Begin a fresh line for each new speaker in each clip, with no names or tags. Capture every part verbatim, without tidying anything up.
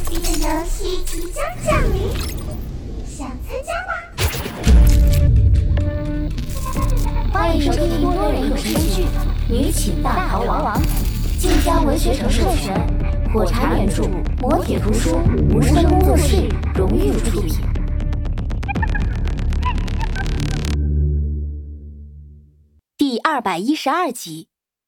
这个游戏即将降临，想参加吗？
欢迎收听多人有声剧《女寝大逃亡》，晋江文学城授权，火柴原著，磨铁图书，无声工作室荣誉出品。第二百一十二集。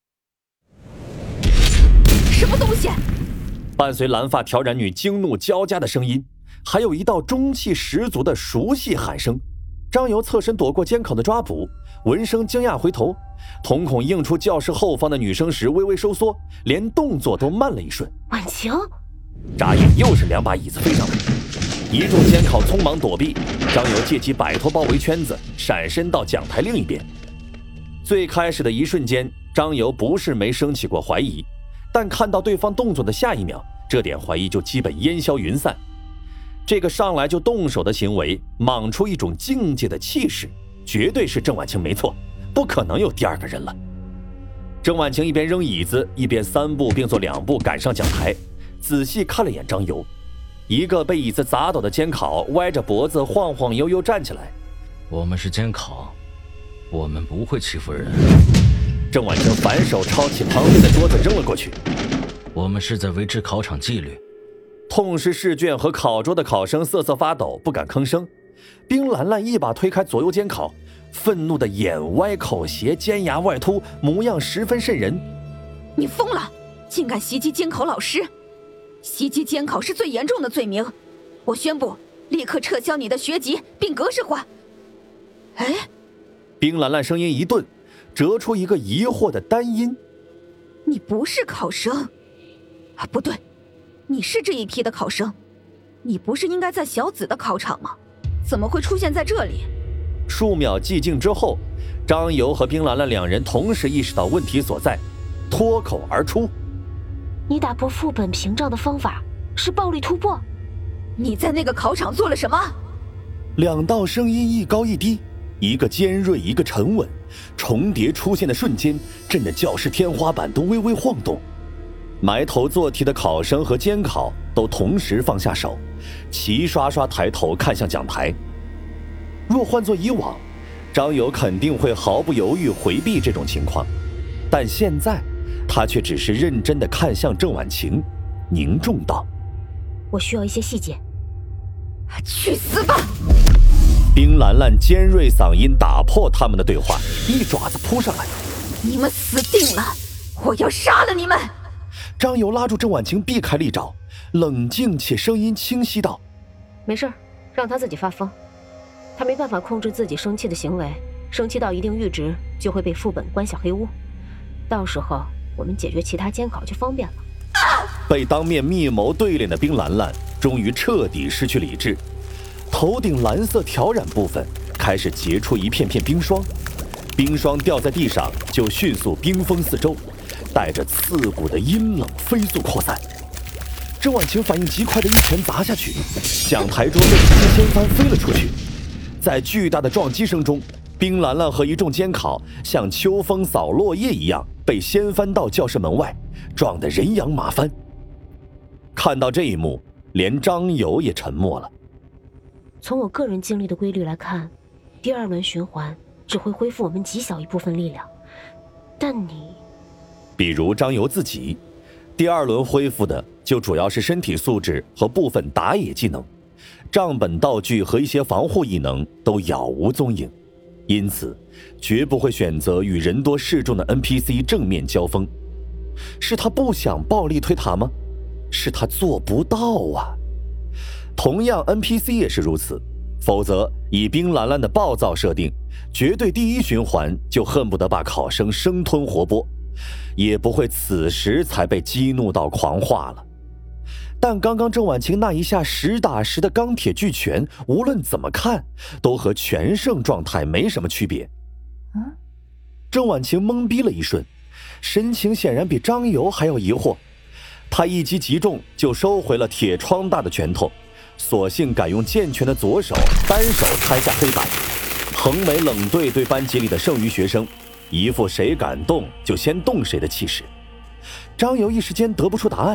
什么东西？
伴随蓝发挑染女惊怒交加的声音，还有一道中气十足的熟悉喊声。张游侧身躲过监考的抓捕，闻声惊讶回头，瞳孔映出教室后方的女生时微微收缩，连动作都慢了一瞬。
婉晴，
眨眼又是两把椅子飞上来，一众监考匆忙躲避，张游借机摆脱包围圈子，闪身到讲台另一边。最开始的一瞬间，张游不是没升起过怀疑，但看到对方动作的下一秒，这点怀疑就基本烟消云散。这个上来就动手的行为，莽出一种境界的气势，绝对是郑婉晴没错，不可能有第二个人了。郑婉晴一边扔椅子，一边三步并作两步赶上讲台，仔细看了眼张游。一个被椅子砸倒的监考歪着脖子晃晃悠悠站起来。
我们是监考，我们不会欺负人。
郑婉晴反手抄起旁边的桌子扔了过去。
我们是在维持考场纪律。
痛失试卷和考桌的考生瑟瑟发抖，不敢吭声。冰兰兰一把推开左右监考，愤怒的眼歪口斜，尖牙外凸，模样十分瘆人。
你疯了，竟敢袭击监考老师！袭击监考是最严重的罪名，我宣布立刻撤销你的学籍并格式化。哎，
冰兰兰声音一顿，折出一个疑惑的单音。
你不是考生啊？不对，你是这一批的考生，你不是应该在小紫的考场吗？怎么会出现在这里？
数秒寂静之后，张游和冰兰兰两人同时意识到问题所在，脱口而出：
你打破副本屏障的方法是暴力突破。
你在那个考场做了什么？
两道声音一高一低，一个尖锐，一个沉稳，重叠出现的瞬间，震得教室天花板都微微晃动。埋头做题的考生和监考都同时放下手，齐刷刷抬头看向讲台。若换作以往，张游肯定会毫不犹豫回避这种情况，但现在他却只是认真地看向郑婉晴，凝重道：
我需要一些细节。
去死吧！
冰兰兰尖锐嗓音打破他们的对话，一爪子扑上来。
你们死定了，我要杀了你们！
张游拉住郑婉晴避开利爪，冷静且声音清晰道：
没事，让他自己发疯，他没办法控制自己生气的行为，生气到一定阈值就会被副本关下黑屋，到时候我们解决其他监考就方便了。
被当面密谋对脸的冰兰兰终于彻底失去理智，头顶蓝色挑染部分开始结出一片片冰霜，冰霜掉在地上就迅速冰封四周，带着刺骨的阴冷飞速扩散。郑婉晴反应极快的一拳砸下去，讲台桌被直接掀翻飞了出去。在巨大的撞击声中，冰兰兰和一众监考像秋风扫落叶一样被掀翻到教室门外，撞得人仰马翻。看到这一幕，连张游也沉默了。
从我个人经历的规律来看，第二轮循环只会恢复我们极小一部分力量，但你
比如张游自己，第二轮恢复的就主要是身体素质和部分打野技能，账本道具和一些防护异能都杳无踪影，因此绝不会选择与人多势众的 N P C 正面交锋。是他不想暴力推塔吗？是他做不到啊。同样 N P C 也是如此，否则以冰兰兰的暴躁设定，绝对第一循环就恨不得把考生生吞活剥，也不会此时才被激怒到狂化了。但刚刚郑婉晴那一下实打实的钢铁巨拳，无论怎么看都和全胜状态没什么区别。
嗯，
郑婉晴懵逼了一瞬，神情显然比张游还要疑惑。他一击即中就收回了铁窗大的拳头，索性改用健全的左手单手拆下黑板，横眉冷对对班级里的剩余学生，一副谁敢动就先动谁的气势。张游一时间得不出答案，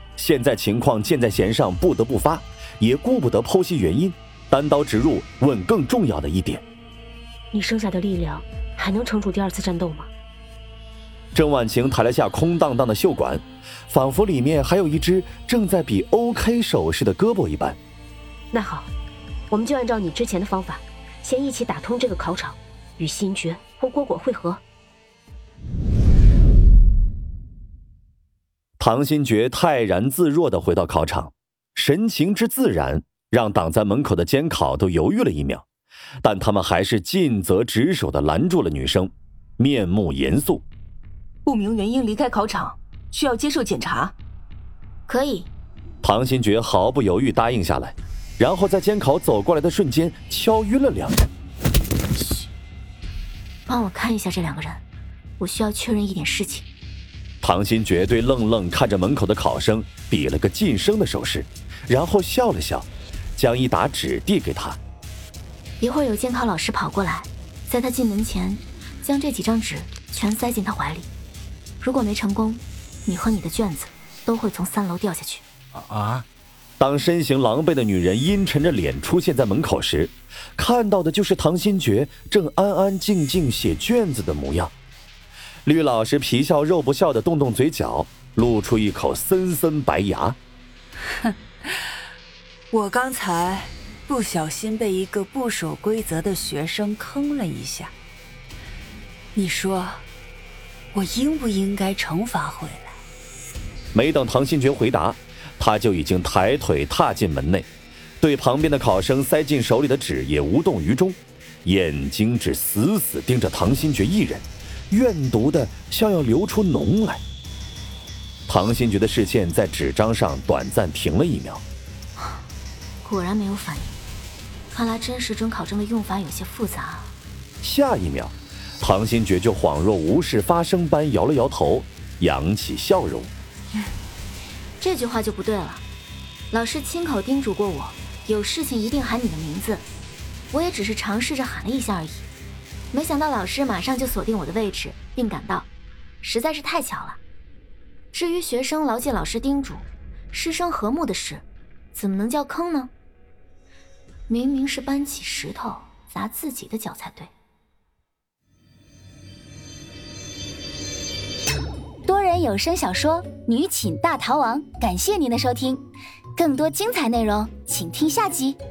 现在情况箭在弦上，不得不发，也顾不得剖析原因，单刀直入问更重要的一点：
你剩下的力量还能撑住第二次战斗吗？
郑婉晴抬了下空荡荡的袖管，仿佛里面还有一只正在比 OK 手势的胳膊一般。
那好，我们就按照你之前的方法，先一起打通这个考场，与新觉或蝈蝈会合。
唐新觉泰然自若地回到考场，神情之自然让挡在门口的监考都犹豫了一秒，但他们还是尽责职守地拦住了女生，面目严肃。
不明原因离开考场，需要接受检查。
可以。
唐新觉毫不犹豫答应下来，然后在监考走过来的瞬间敲晕了两人。
嘘，帮我看一下这两个人，我需要确认一点事情。
唐新觉对愣愣看着门口的考生比了个噤声的手势，然后笑了笑，将一沓纸递给他。
一会儿有监考老师跑过来，在他进门前将这几张纸全塞进他怀里，如果没成功，你和你的卷子都会从三楼掉下去。
啊！
当身形狼狈的女人阴沉着脸出现在门口时，看到的就是唐新觉正安安静静写卷子的模样。绿老师皮笑肉不笑地动动嘴角，露出一口森森白牙。
哼，我刚才不小心被一个不守规则的学生坑了一下，你说我应不应该惩罚回来？
没等唐新觉回答，他就已经抬腿踏进门内，对旁边的考生塞进手里的纸也无动于衷，眼睛只死死盯着唐新觉一人，怨毒的像要流出脓来。唐新觉的视线在纸张上短暂停了一秒，
果然没有反应，看来真实准考证的用法有些复杂。
下一秒，唐新觉就恍若无事发生般摇了摇头，扬起笑容。
嗯，这句话就不对了。老师亲口叮嘱过我，有事情一定喊你的名字，我也只是尝试着喊了一下而已。没想到老师马上就锁定我的位置，并赶到，实在是太巧了。至于学生牢记老师叮嘱，师生和睦的事，怎么能叫坑呢？明明是搬起石头砸自己的脚才对。
多人有声小说《女寝大逃亡》，感谢您的收听，更多精彩内容请听下集。